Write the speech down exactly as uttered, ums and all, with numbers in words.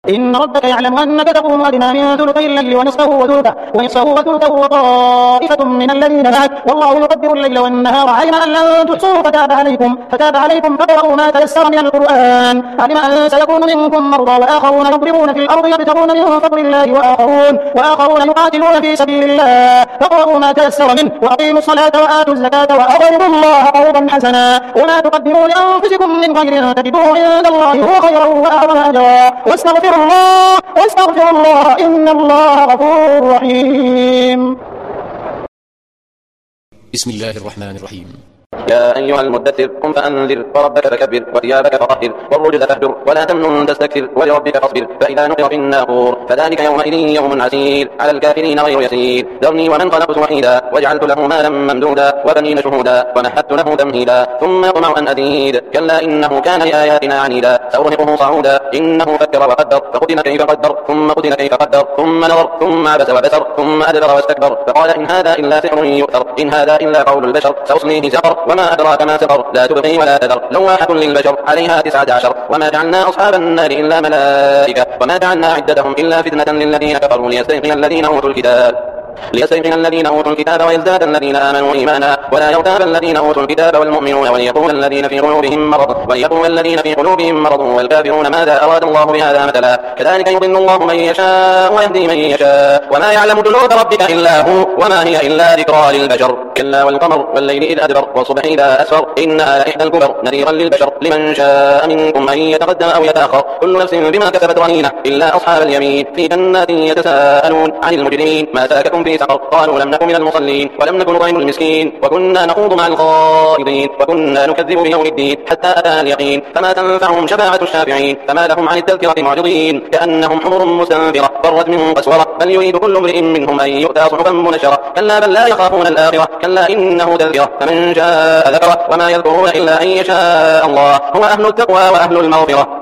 إن ربك يعلم أنك تقوم أدنى من ثلثي الليل ونصفه وثلثه ونصفه وثلثه وطائفة من الذين معك والله يقدر الليل والنهار علم أن لن تحصوه فتاب عليكم فتاب عليكم فاقرؤوا ما تيسر من القرآن علم أن سيكون منكم مرضى وآخرون يضربون في الأرض يبتغون من فضل الله وآخرون وآخرون يقاتلون في سبيل الله فاقرؤوا ما تيسر منه وأقيموا الصلاة وآتوا الزكاة وأقرضوا الله قرضا حسنا وما تقدموا لأنفسكم من خير تجدوه عند الله هو خيرا وأعظم أجرا واستغفروا الله واستغفر الله إن الله غفور رحيم. بسم الله الرحمن الرحيم. يا أيها المدثر قم فأنذر وربك فكبر وثيابك فطهر والرجز فاهجر ولا تمنن تستكثر ولربك فاصبر فإذا نقر في الناقور فذلك يومئذ يوم عسير على الكافرين غير يسير ذرني ومن خلقت وحيدا وجعلت له مالا ممدودا وبنين شهودا ومهدت له تمهيدا ثم يطمع أن أزيد كلا إنه كان لآياتنا عنيدا سأرهقه صعودا إنه فكر وقدر فقتل كيف قدر ثم قتل كيف قدر ثم نظر ثم عبس وبسر ثم أدبر واستكبر فقال إن هذا إلا سحر يؤثر إن هذا إلا قول البشر سأصليه سقر وما أدراك ما سقر لا تبقي ولا تذر لواحة للبشر عليها تسعة عشر وما جعلنا أصحاب النار إلا ملائكة وما جعلنا عدتهم إلا فتنة للذين كفروا ليستيقن الذين أوتوا الكتاب ليستيقن الذين أوتوا الكتاب ويزداد الذين آمنوا إيمانا ولا يرتاب الذين أوتوا الكتاب والمؤمنون وليقول الذين في قلوبهم مرض وليقول الذين في قلوبهم مرض والكافرون ماذا أراد الله بهذا مثلا كذلك يضل الله من يشاء ويهدي من يشاء وما يعلم جنود ربك إلا هو وما هي إلا ذكرى للبشر كلا والقمر والليل إذ أدبر والصبح إذا أسفر إنها لإحدى الكبر نذيرا للبشر لمن شاء منكم أن يتقدم أو يتأخر كل نفس بما كسبت رهينة إلا أصحاب اليمين في جنات يتساءلون عن المجرمين ما سلككم في سقر قالوا لم نكن من المصلين ولم نكن نطعم المسكين وكنا نخوض مع الخائضين وكنا نكذب بيوم الدين حتى أتانا اليقين فما تنفعهم شفاعة الشافعين فما لهم عن التذكرة معرضين كأنهم حمر مستنفرة فرت من قسورة بل يريد كل امرئ منهم أن يؤتى صحفا منشرة كلا بل لا يخافون الآخرة كلا إنه تذكرة فمن شاء ذكره وما يذكرون إلا أن يشاء الله هو أهل التقوى وأهل المغفرة.